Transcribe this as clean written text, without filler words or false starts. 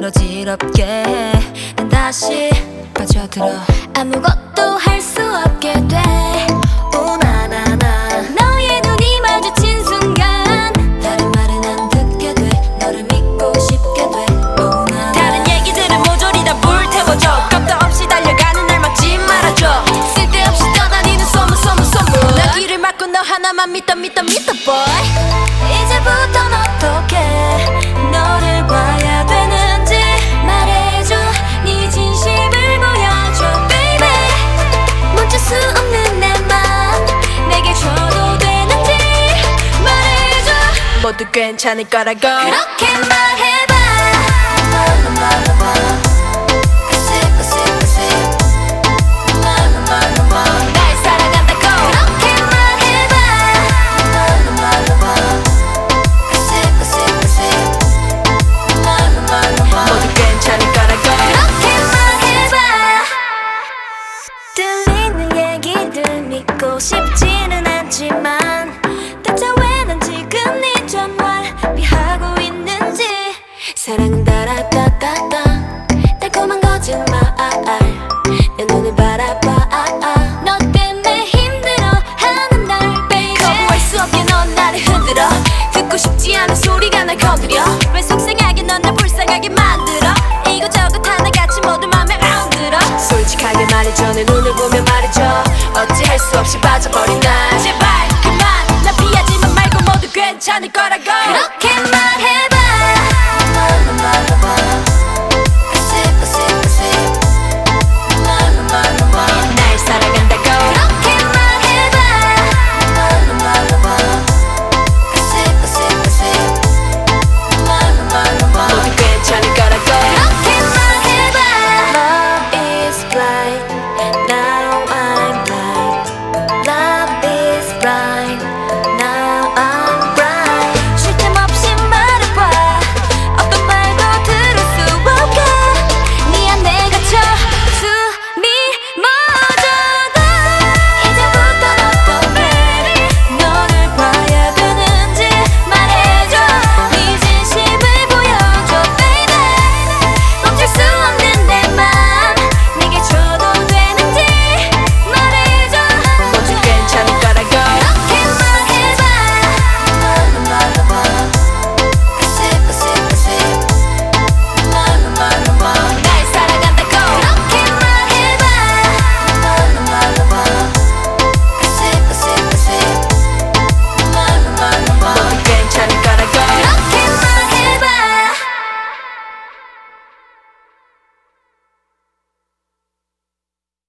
어지럽게 난 다시 빠져들어. 아무것도 할 수 없게 돼. 오나나나 너의 눈이 마주친 순간 다른 말은 안 듣게 돼. 너를 믿고 싶게 돼. 오나나 다른 얘기들은 모조리 다 불태워줘. 겁도 없이 달려가는 날 막지 말아줘. 쓸데없이 떠다니는 소문 나 귀를 막고 너 하나만 믿어 boy. 이제부턴 어떻게 너를 봐야 되는지 말해줘. 네 진심을 보여줘 baby. 멈출 수 없는 내 맘 내게 줘도 되는지 말해줘. 모두 괜찮을 거라고 그렇게 말해봐. 날 사랑한다고 그렇게 말해봐. 모두 괜찮을 거라고 그렇게 말해봐. 들리는 얘기들 믿고 싶지는 않지만 대체 왜 난 지금 네 전화를 피하고 있는지. 사랑은 따라따따따 달콤한 거짓말 내 눈을 바라봐. 너 때문에 힘들어하는 날 baby. 거부할 수 없게 넌 나를 흔들어. 듣고 싶지 않은 소리가 날 건드려. 왜 속상하게 넌 날 불쌍하게 말